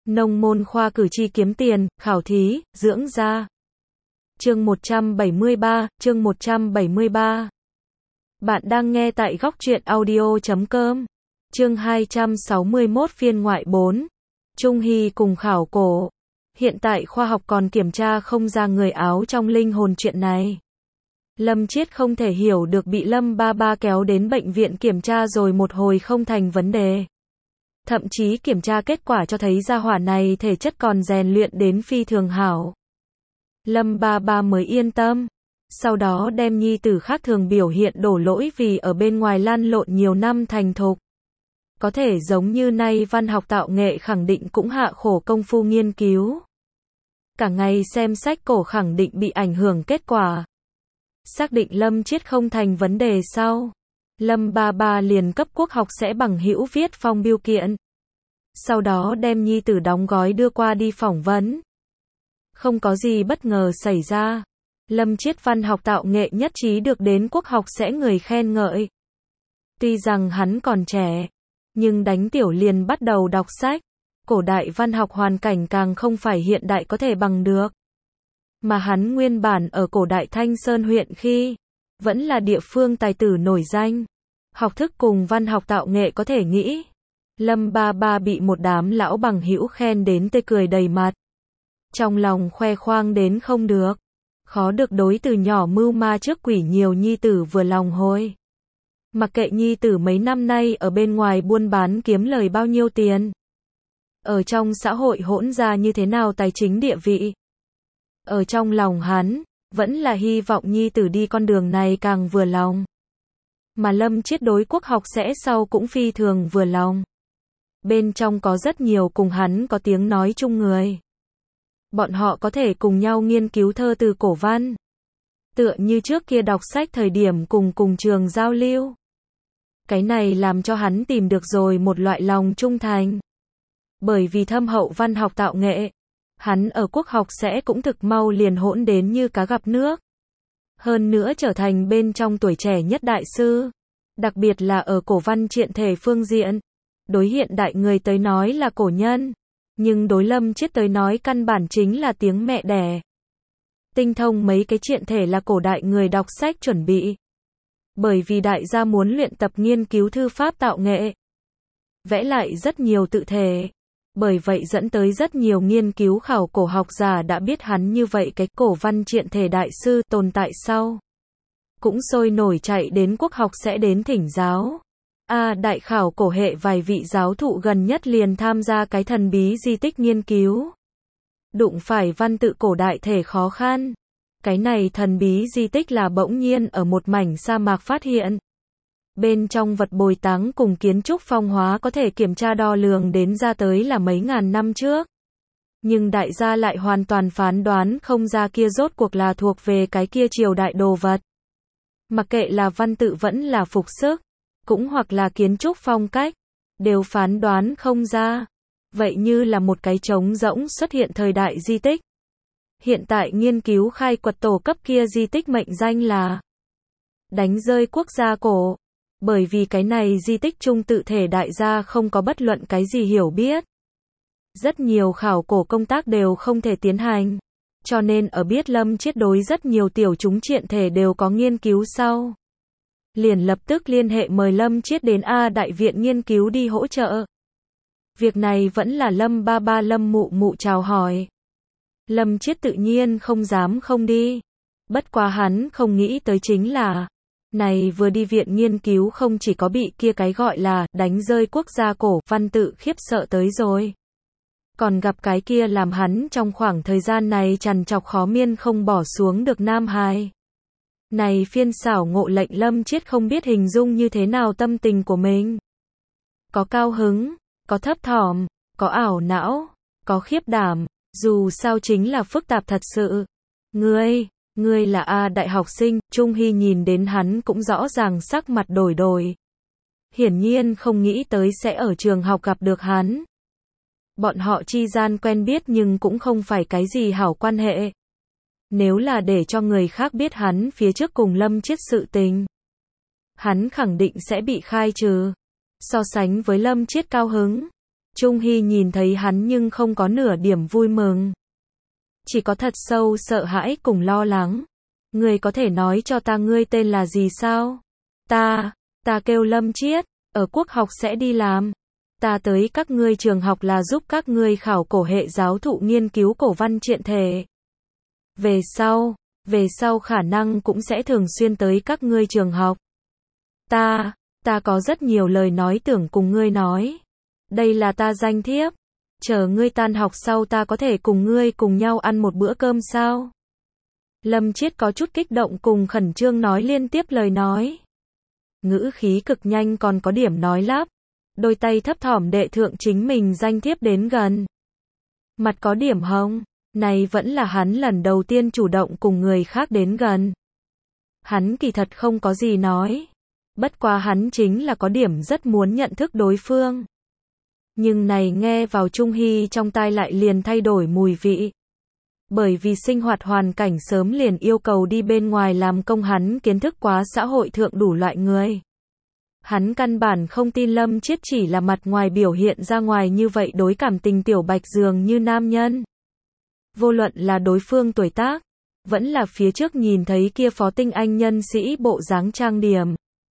Nông môn khoa cử tri kiếm tiền, khảo thí, dưỡng da. Chương 173, chương 173. Bạn đang nghe tại góc truyện audio.com. Chương 261 phiên ngoại 4. Trung Hy cùng khảo cổ. Hiện tại khoa học còn kiểm tra không ra người áo trong linh hồn chuyện này. Lâm Chiết không thể hiểu được, bị Lâm Ba Ba kéo đến bệnh viện kiểm tra rồi một hồi không thành vấn đề. Thậm chí kiểm tra kết quả cho thấy gia hỏa này thể chất còn rèn luyện đến phi thường hảo. Lâm Ba Ba mới yên tâm. Sau đó đem nhi tử khác thường biểu hiện đổ lỗi vì ở bên ngoài lăn lộn nhiều năm thành thục. Có thể giống như nay văn học tạo nghệ khẳng định cũng hạ khổ công phu nghiên cứu. Cả ngày xem sách cổ khẳng định bị ảnh hưởng kết quả. Xác định Lâm Chiết không thành vấn đề sau, Lâm Ba Ba liền cấp quốc học sẽ bằng hữu viết phong biêu kiện. Sau đó đem nhi tử đóng gói đưa qua đi phỏng vấn. Không có gì bất ngờ xảy ra. Lâm Chiết văn học tạo nghệ nhất trí được đến quốc học sẽ người khen ngợi. Tuy rằng hắn còn trẻ, nhưng đánh tiểu liền bắt đầu đọc sách. Cổ đại văn học hoàn cảnh càng không phải hiện đại có thể bằng được. Mà hắn nguyên bản ở cổ đại Thanh Sơn huyện khi, vẫn là địa phương tài tử nổi danh. Học thức cùng văn học tạo nghệ có thể nghĩ. Lâm Ba Ba bị một đám lão bằng hữu khen đến tê cười đầy mặt. Trong lòng khoe khoang đến không được. Khó được đối từ nhỏ mưu ma trước quỷ nhiều nhi tử vừa lòng hôi. Mặc kệ nhi tử mấy năm nay ở bên ngoài buôn bán kiếm lời bao nhiêu tiền. Ở trong xã hội hỗn ra như thế nào tài chính địa vị. Ở trong lòng hắn, vẫn là hy vọng nhi tử đi con đường này càng vừa lòng. Mà Lâm Chiết đối quốc học sẽ sau cũng phi thường vừa lòng. Bên trong có rất nhiều cùng hắn có tiếng nói chung người. Bọn họ có thể cùng nhau nghiên cứu thơ từ cổ văn. Tựa như trước kia đọc sách thời điểm cùng trường giao lưu. Cái này làm cho hắn tìm được rồi một loại lòng trung thành. Bởi vì thâm hậu văn học tạo nghệ, hắn ở quốc học sẽ cũng thực mau liền hỗn đến như cá gặp nước. Hơn nữa trở thành bên trong tuổi trẻ nhất đại sư. Đặc biệt là ở cổ văn triện thể phương diện. Đối hiện đại người tới nói là cổ nhân. Nhưng đối Lâm Chiết tới nói căn bản chính là tiếng mẹ đẻ. Tinh thông mấy cái triện thể là cổ đại người đọc sách chuẩn bị. Bởi vì đại gia muốn luyện tập nghiên cứu thư pháp tạo nghệ. Vẽ lại rất nhiều tự thể. Bởi vậy dẫn tới rất nhiều nghiên cứu khảo cổ học giả đã biết hắn như vậy cái cổ văn triện thể đại sư tồn tại sau. Cũng sôi nổi chạy đến quốc học sẽ đến thỉnh giáo. Đại khảo cổ hệ vài vị giáo thụ gần nhất liền tham gia cái thần bí di tích nghiên cứu. Đụng phải văn tự cổ đại thể khó khăn. Cái này thần bí di tích là bỗng nhiên ở một mảnh sa mạc phát hiện. Bên trong vật bồi táng cùng kiến trúc phong hóa có thể kiểm tra đo lường đến ra tới là mấy ngàn năm trước. Nhưng đại gia lại hoàn toàn phán đoán không ra kia rốt cuộc là thuộc về cái kia triều đại đồ vật. Mặc kệ là văn tự vẫn là phục sức, cũng hoặc là kiến trúc phong cách, đều phán đoán không ra. Vậy như là một cái trống rỗng xuất hiện thời đại di tích. Hiện tại nghiên cứu khai quật tổ cấp kia di tích mệnh danh là đánh rơi quốc gia cổ. Bởi vì cái này di tích chung tự thể đại gia không có bất luận cái gì hiểu biết. Rất nhiều khảo cổ công tác đều không thể tiến hành. Cho nên ở biết Lâm Chiết đối rất nhiều tiểu chúng triện thể đều có nghiên cứu sau. Liền lập tức liên hệ mời Lâm Chiết đến Đại viện nghiên cứu đi hỗ trợ. Việc này vẫn là Lâm Ba Ba Lâm Mụ Mụ chào hỏi. Lâm Chiết tự nhiên không dám không đi. Bất quá hắn không nghĩ tới chính là này vừa đi viện nghiên cứu không chỉ có bị kia cái gọi là đánh rơi quốc gia cổ văn tự khiếp sợ tới rồi. Còn gặp cái kia làm hắn trong khoảng thời gian này trằn trọc khó miên không bỏ xuống được nam hài. Này phiên xảo ngộ lệnh Lâm Chiết không biết hình dung như thế nào tâm tình của mình. Có cao hứng, có thấp thỏm, có ảo não, có khiếp đảm, dù sao chính là phức tạp thật sự. Ngươi là đại học sinh, Trung Hy nhìn đến hắn cũng rõ ràng sắc mặt đổi đổi. Hiển nhiên không nghĩ tới sẽ ở trường học gặp được hắn. Bọn họ chi gian quen biết nhưng cũng không phải cái gì hảo quan hệ. Nếu là để cho người khác biết hắn phía trước cùng Lâm Chiết sự tình, hắn khẳng định sẽ bị khai trừ. So sánh với Lâm Chiết cao hứng, Trung Hy nhìn thấy hắn nhưng không có nửa điểm vui mừng. Chỉ có thật sâu sợ hãi cùng lo lắng. Ngươi có thể nói cho ta ngươi tên là gì sao? Ta kêu Lâm Chiết, ở quốc học sẽ đi làm. Ta tới các ngươi trường học là giúp các ngươi khảo cổ hệ giáo thụ nghiên cứu cổ văn triện thể. Về sau khả năng cũng sẽ thường xuyên tới các ngươi trường học. Ta có rất nhiều lời nói tưởng cùng ngươi nói. Đây là ta danh thiếp. Chờ ngươi tan học sau ta có thể cùng ngươi cùng nhau ăn một bữa cơm sao? Lâm Chiết có chút kích động cùng khẩn trương nói liên tiếp lời nói. Ngữ khí cực nhanh còn có điểm nói lắp. Đôi tay thấp thỏm đệ thượng chính mình danh thiếp đến gần. Mặt có điểm hồng. Này vẫn là hắn lần đầu tiên chủ động cùng người khác đến gần. Hắn kỳ thật không có gì nói. Bất quá hắn chính là có điểm rất muốn nhận thức đối phương. Nhưng này nghe vào Trung Hy trong tai lại liền thay đổi mùi vị. Bởi vì sinh hoạt hoàn cảnh sớm liền yêu cầu đi bên ngoài làm công, hắn kiến thức quá xã hội thượng đủ loại người. Hắn căn bản không tin Lâm Chiết chỉ là mặt ngoài biểu hiện ra ngoài như vậy đối cảm tình tiểu bạch dường như nam nhân. Vô luận là đối phương tuổi tác, vẫn là phía trước nhìn thấy kia phó tinh anh nhân sĩ bộ dáng trang điểm.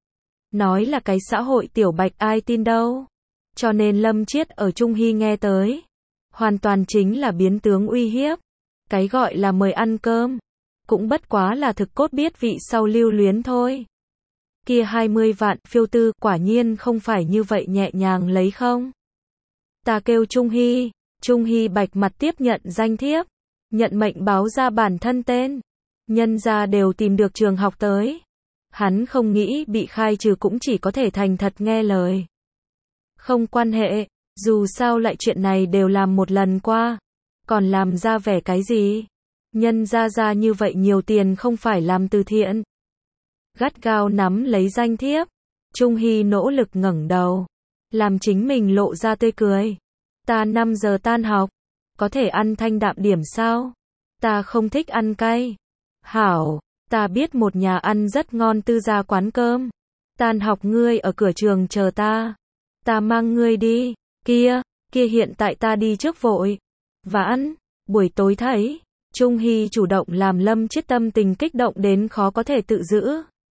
Nói là cái xã hội tiểu bạch ai tin đâu. Cho nên Lâm Chiết ở Trung Hy nghe tới. Hoàn toàn chính là biến tướng uy hiếp. Cái gọi là mời ăn cơm. Cũng bất quá là thực cốt biết vị sau lưu luyến thôi. Kia 20 vạn phiêu tư quả nhiên không phải như vậy nhẹ nhàng lấy không. Ta kêu Trung Hy. Trung Hy bạch mặt tiếp nhận danh thiếp. Nhận mệnh báo ra bản thân tên. Nhân ra đều tìm được trường học tới. Hắn không nghĩ bị khai trừ cũng chỉ có thể thành thật nghe lời. Không quan hệ, dù sao lại chuyện này đều làm một lần qua. Còn làm ra vẻ cái gì? Nhân ra như vậy nhiều tiền không phải làm từ thiện. Gắt gao nắm lấy danh thiếp. Trung Hy nỗ lực ngẩng đầu. Làm chính mình lộ ra tươi cười. Ta 5 giờ tan học. Có thể ăn thanh đạm điểm sao? Ta không thích ăn cay. Hảo, ta biết một nhà ăn rất ngon tư gia quán cơm. Tan học ngươi ở cửa trường chờ ta. Ta mang ngươi đi. Kia hiện tại ta đi trước vội. Vãn, buổi tối thấy. Trung Hy chủ động làm Lâm Chiết tâm tình kích động đến khó có thể tự giữ.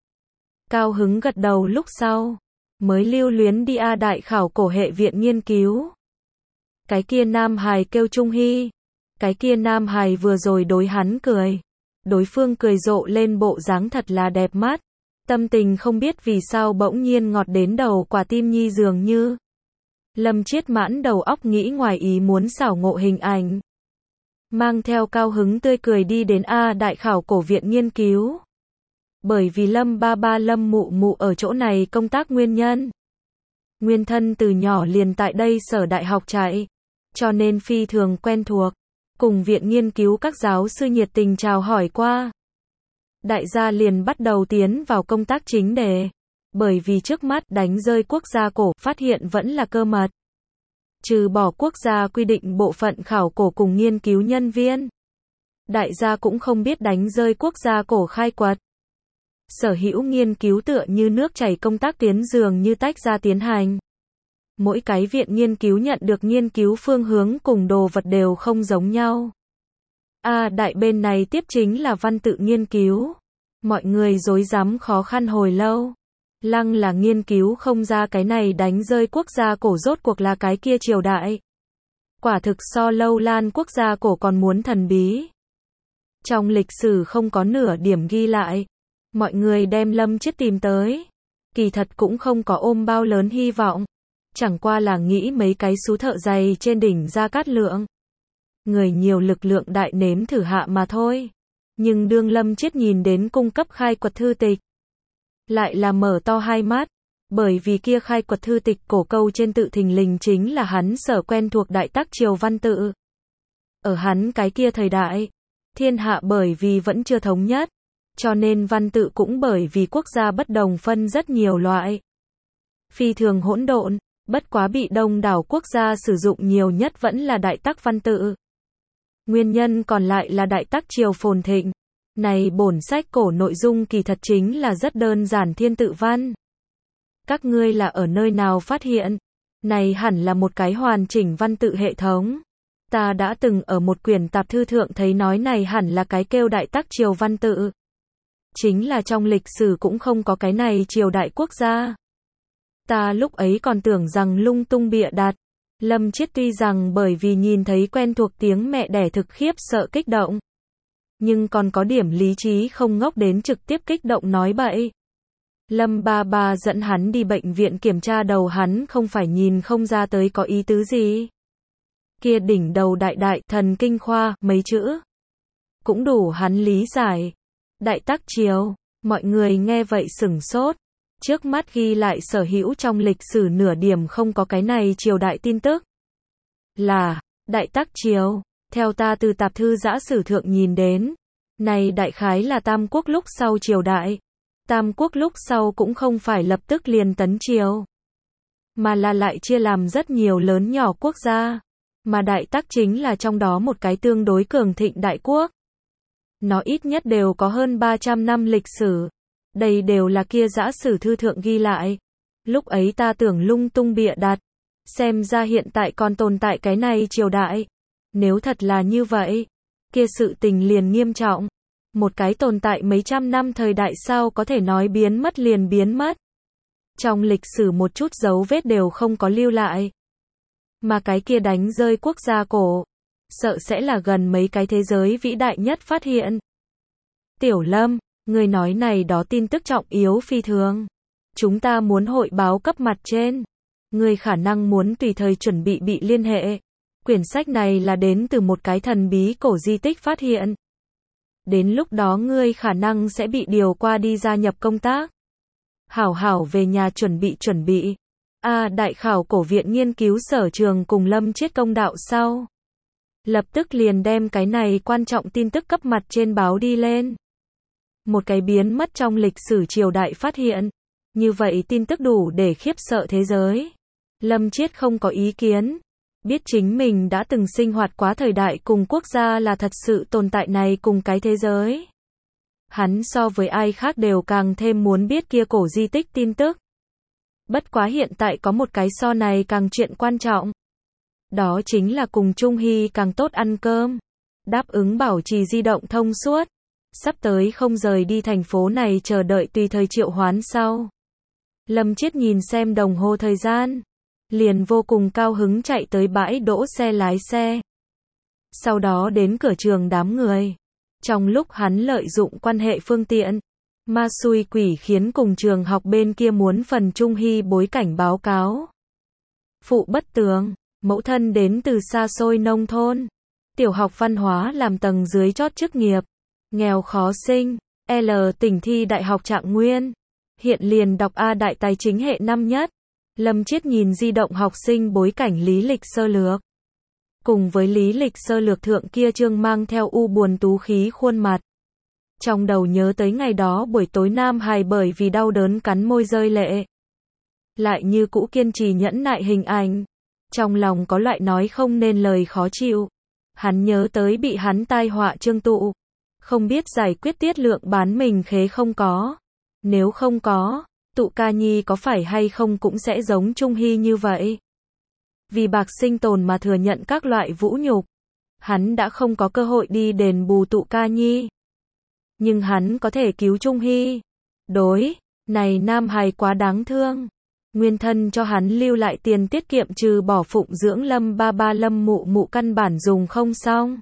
Cao hứng gật đầu lúc sau. Mới lưu luyến đi đại khảo cổ hệ viện nghiên cứu. Cái kia nam hài kêu Trung Hy. Cái kia nam hài vừa rồi đối hắn cười. Đối phương cười rộ lên bộ dáng thật là đẹp mắt. Tâm tình không biết vì sao bỗng nhiên ngọt đến đầu quả tim nhi dường như. Lâm Chiết mãn đầu óc nghĩ ngoài ý muốn xảo ngộ hình ảnh. Mang theo cao hứng tươi cười đi đến đại khảo cổ viện nghiên cứu. Bởi vì Lâm ba ba Lâm mụ mụ ở chỗ này công tác nguyên nhân. Nguyên thân từ nhỏ liền tại đây sở đại học chạy. Cho nên phi thường quen thuộc. Cùng viện nghiên cứu các giáo sư nhiệt tình chào hỏi qua. Đại gia liền bắt đầu tiến vào công tác chính đề. Bởi vì trước mắt đánh rơi quốc gia cổ phát hiện vẫn là cơ mật. Trừ bỏ quốc gia quy định bộ phận khảo cổ cùng nghiên cứu nhân viên. Đại gia cũng không biết đánh rơi quốc gia cổ khai quật. Sở hữu nghiên cứu tựa như nước chảy công tác tiến dường như tách ra tiến hành. Mỗi cái viện nghiên cứu nhận được nghiên cứu phương hướng cùng đồ vật đều không giống nhau. Đại bên này tiếp chính là văn tự nghiên cứu. Mọi người rối rắm khó khăn hồi lâu. Lăng là nghiên cứu không ra cái này đánh rơi quốc gia cổ rốt cuộc là cái kia triều đại. Quả thực so lâu lan quốc gia cổ còn muốn thần bí. Trong lịch sử không có nửa điểm ghi lại. Mọi người đem Lâm Chiết tìm tới. Kỳ thật cũng không có ôm bao lớn hy vọng. Chẳng qua là nghĩ mấy cái sú thợ giày trên đỉnh Gia Cát Lượng. Người nhiều lực lượng đại nếm thử hạ mà thôi. Nhưng đương Lâm Chiết nhìn đến cung cấp khai quật thư tịch. Lại là mở to hai mắt. Bởi vì kia khai quật thư tịch cổ câu trên tự thình lình chính là hắn sở quen thuộc đại tắc triều văn tự. Ở hắn cái kia thời đại, thiên hạ bởi vì vẫn chưa thống nhất. Cho nên văn tự cũng bởi vì quốc gia bất đồng phân rất nhiều loại. Phi thường hỗn độn, bất quá bị đông đảo quốc gia sử dụng nhiều nhất vẫn là đại tắc văn tự. Nguyên nhân còn lại là đại tắc triều phồn thịnh. Này bổn sách cổ nội dung kỳ thật chính là rất đơn giản thiên tự văn. Các ngươi là ở nơi nào phát hiện? Này hẳn là một cái hoàn chỉnh văn tự hệ thống. Ta đã từng ở một quyển tạp thư thượng thấy nói này hẳn là cái kêu Đại Tắc Triều văn tự. Chính là trong lịch sử cũng không có cái này triều đại quốc gia. Ta lúc ấy còn tưởng rằng lung tung bịa đặt. Lâm Chiết tuy rằng bởi vì nhìn thấy quen thuộc tiếng mẹ đẻ thực khiếp sợ kích động. Nhưng còn có điểm lý trí không ngốc đến trực tiếp kích động nói bậy. Lâm ba ba dẫn hắn đi bệnh viện kiểm tra đầu hắn không phải nhìn không ra tới có ý tứ gì. Kia đỉnh đầu đại thần kinh khoa, mấy chữ. Cũng đủ hắn lý giải. Đại Tắc Triều, mọi người nghe vậy sửng sốt. Trước mắt ghi lại sở hữu trong lịch sử nửa điểm không có cái này triều đại tin tức. Là, Đại Tắc Triều, theo ta từ tạp thư giã sử thượng nhìn đến. Này đại khái là Tam Quốc lúc sau triều đại. Tam Quốc lúc sau cũng không phải lập tức liền tấn triều. Mà là lại chia làm rất nhiều lớn nhỏ quốc gia. Mà Đại Tắc chính là trong đó một cái tương đối cường thịnh đại quốc. Nó ít nhất đều có hơn 300 năm lịch sử. Đây đều là kia giã sử thư thượng ghi lại. Lúc ấy ta tưởng lung tung bịa đặt. Xem ra hiện tại còn tồn tại cái này triều đại. Nếu thật là như vậy, kia sự tình liền nghiêm trọng. Một cái tồn tại mấy trăm năm thời đại sao có thể nói biến mất liền biến mất. Trong lịch sử một chút dấu vết đều không có lưu lại. Mà cái kia đánh rơi quốc gia cổ. Sợ sẽ là gần mấy cái thế giới vĩ đại nhất phát hiện. Tiểu Lâm, người nói này đó tin tức trọng yếu phi thường. Chúng ta muốn hội báo cấp mặt trên. Người khả năng muốn tùy thời chuẩn bị liên hệ. Quyển sách này là đến từ một cái thần bí cổ di tích phát hiện. Đến lúc đó ngươi khả năng sẽ bị điều qua đi gia nhập công tác. Hảo hảo về nhà chuẩn bị. Đại khảo cổ viện nghiên cứu sở trường cùng Lâm Chiết công đạo sau. Lập tức liền đem cái này quan trọng tin tức cấp mặt trên báo đi lên. Một cái biến mất trong lịch sử triều đại phát hiện. Như vậy tin tức đủ để khiếp sợ thế giới. Lâm Chiết không có ý kiến. Biết chính mình đã từng sinh hoạt quá thời đại cùng quốc gia là thật sự tồn tại này cùng cái thế giới. Hắn so với ai khác đều càng thêm muốn biết kia cổ di tích tin tức. Bất quá hiện tại có một cái so này càng chuyện quan trọng. Đó chính là cùng Trung Hy càng tốt ăn cơm. Đáp ứng bảo trì di động thông suốt. Sắp tới không rời đi thành phố này chờ đợi tùy thời triệu hoán sau. Lâm Chiết nhìn xem đồng hồ thời gian. Liền vô cùng cao hứng chạy tới bãi đỗ xe lái xe. Sau đó đến cửa trường đám người. Trong lúc hắn lợi dụng quan hệ phương tiện, ma xui quỷ khiến cùng trường học bên kia muốn phần Trung Hy bối cảnh báo cáo. Phụ bất tường, mẫu thân đến từ xa xôi nông thôn. Tiểu học văn hóa làm tầng dưới chót chức nghiệp. Nghèo khó sinh, L tỉnh thi đại học Trạng Nguyên. Hiện liền đọc A đại tài chính hệ năm nhất. Lâm Chiết nhìn di động học sinh bối cảnh lý lịch sơ lược. Cùng với lý lịch sơ lược thượng kia chương mang theo u buồn tú khí khuôn mặt. Trong đầu nhớ tới ngày đó buổi tối Nam Hải bởi vì đau đớn cắn môi rơi lệ. Lại như cũ kiên trì nhẫn nại hình ảnh. Trong lòng có loại nói không nên lời khó chịu. Hắn nhớ tới bị hắn tai họa Trương Tụ. Không biết giải quyết tiết lượng bán mình khế không có. Nếu không có, Tụ ca nhi có phải hay không cũng sẽ giống Trung Hy như vậy. Vì bạc sinh tồn mà thừa nhận các loại vũ nhục. Hắn đã không có cơ hội đi đền bù Tụ ca nhi. Nhưng hắn có thể cứu Trung Hy. Đối, này Nam Hải quá đáng thương. Nguyên thân cho hắn lưu lại tiền tiết kiệm trừ bỏ phụng dưỡng Lâm ba ba Lâm mụ mụ căn bản dùng không xong.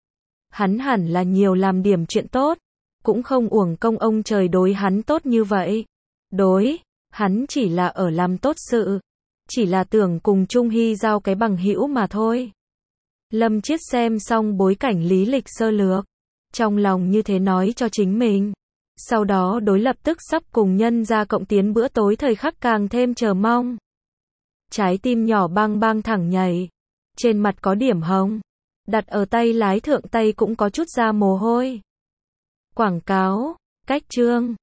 Hắn hẳn là nhiều làm điểm chuyện tốt. Cũng không uổng công ông trời đối hắn tốt như vậy. Đối, hắn chỉ là ở làm tốt sự. Chỉ là tưởng cùng Trung Hy giao cái bằng hữu mà thôi. Lâm Chiết xem xong bối cảnh lý lịch sơ lược. Trong lòng như thế nói cho chính mình. Sau đó đối lập tức sắp cùng nhân ra cộng tiến bữa tối thời khắc càng thêm chờ mong. Trái tim nhỏ bang bang thẳng nhảy. Trên mặt có điểm hồng. Đặt ở tay lái thượng tay cũng có chút ra mồ hôi. Quảng cáo, cách chương.